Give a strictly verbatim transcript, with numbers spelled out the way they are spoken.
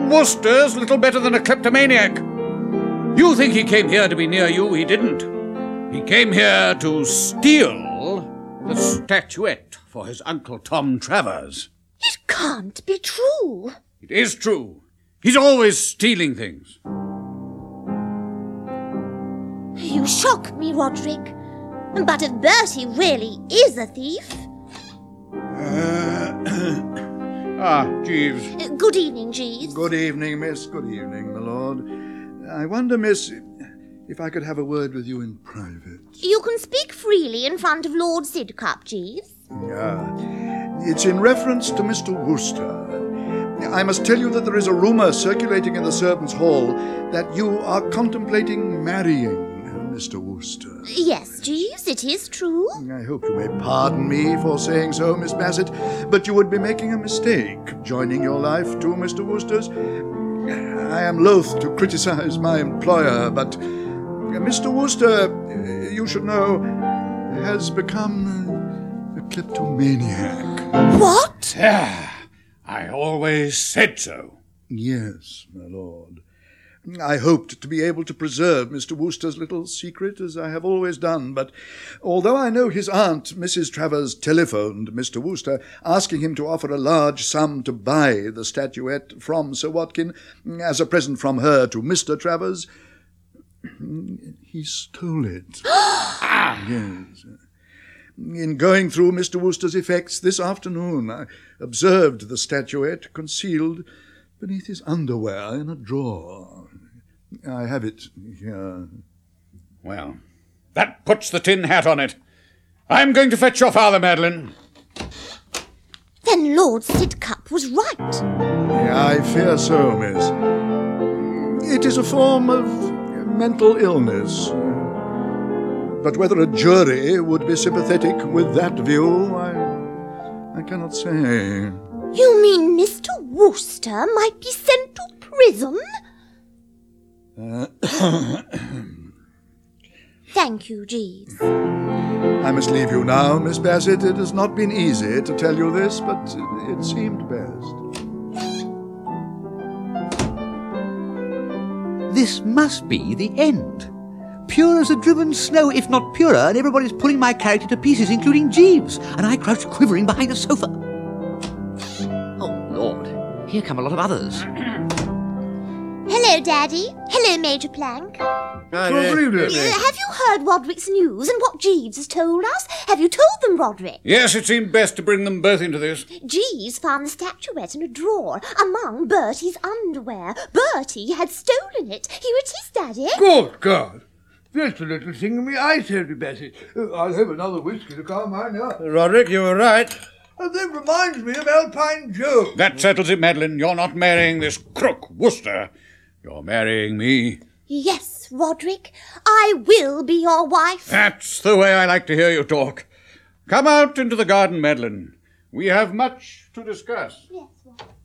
Wooster's little better than a kleptomaniac. You think he came here to be near you? He didn't. He came here to steal the statuette for his Uncle Tom Travers. It can't be true. It is true. He's always stealing things. You shock me, Roderick. But if Bertie really is a thief... Uh, ah, Jeeves. Uh, good evening, Jeeves. Good evening, miss. Good evening, my lord. I wonder, miss, if I could have a word with you in private. You can speak freely in front of Lord Sidcup, Jeeves. Ah, it's in reference to Mister Wooster. I must tell you that there is a rumour circulating in the servants' hall that you are contemplating marrying Mister Wooster. Yes, Jeeves, it is true. I hope you may pardon me for saying so, Miss Bassett, but you would be making a mistake joining your life to Mister Wooster's. I am loath to criticise my employer, but Mister Wooster, you should know, has become a kleptomaniac. What? Ah, I always said so. Yes, my lord. I hoped to be able to preserve Mister Wooster's little secret, as I have always done, but although I know his aunt, Missus Travers, telephoned Mister Wooster, asking him to offer a large sum to buy the statuette from Sir Watkin, as a present from her to Mister Travers, he stole it. Ah! Yes. In going through Mister Wooster's effects this afternoon, I observed the statuette concealed beneath his underwear in a drawer. I have it here. Well, that puts the tin hat on it. I'm going to fetch your father, Madeline. Then Lord Sidcup was right. I fear so, miss. It is a form of mental illness. But whether a jury would be sympathetic with that view, I, I cannot say. You mean Mister Wooster might be sent to prison? Uh, Thank you, Jeeves. I must leave you now, Miss Bassett. It has not been easy to tell you this, but it seemed best. This must be the end. Pure as a driven snow, if not purer, and everybody's pulling my character to pieces, including Jeeves, and I crouch quivering behind a sofa. Oh, Lord, here come a lot of others. Hello, Daddy. Hello, Major Plank. Hi, Uh, have you heard Roderick's news and what Jeeves has told us? Have you told them, Roderick? Yes, it seemed best to bring them both into this. Jeeves found the statuette in a drawer among Bertie's underwear. Bertie had stolen it. Here it is, Daddy. Good God! That's a little thing in my eye, Terry Bassett. Uh, I'll have another whiskey to calm my nerves. Roderick, you were right. And that reminds me of Alpine Joe. That settles it, Madeline. You're not marrying this crook Wooster. You're marrying me. Yes, Roderick. I will be your wife. That's the way I like to hear you talk. Come out into the garden, Madeline. We have much to discuss. Yes, Roderick.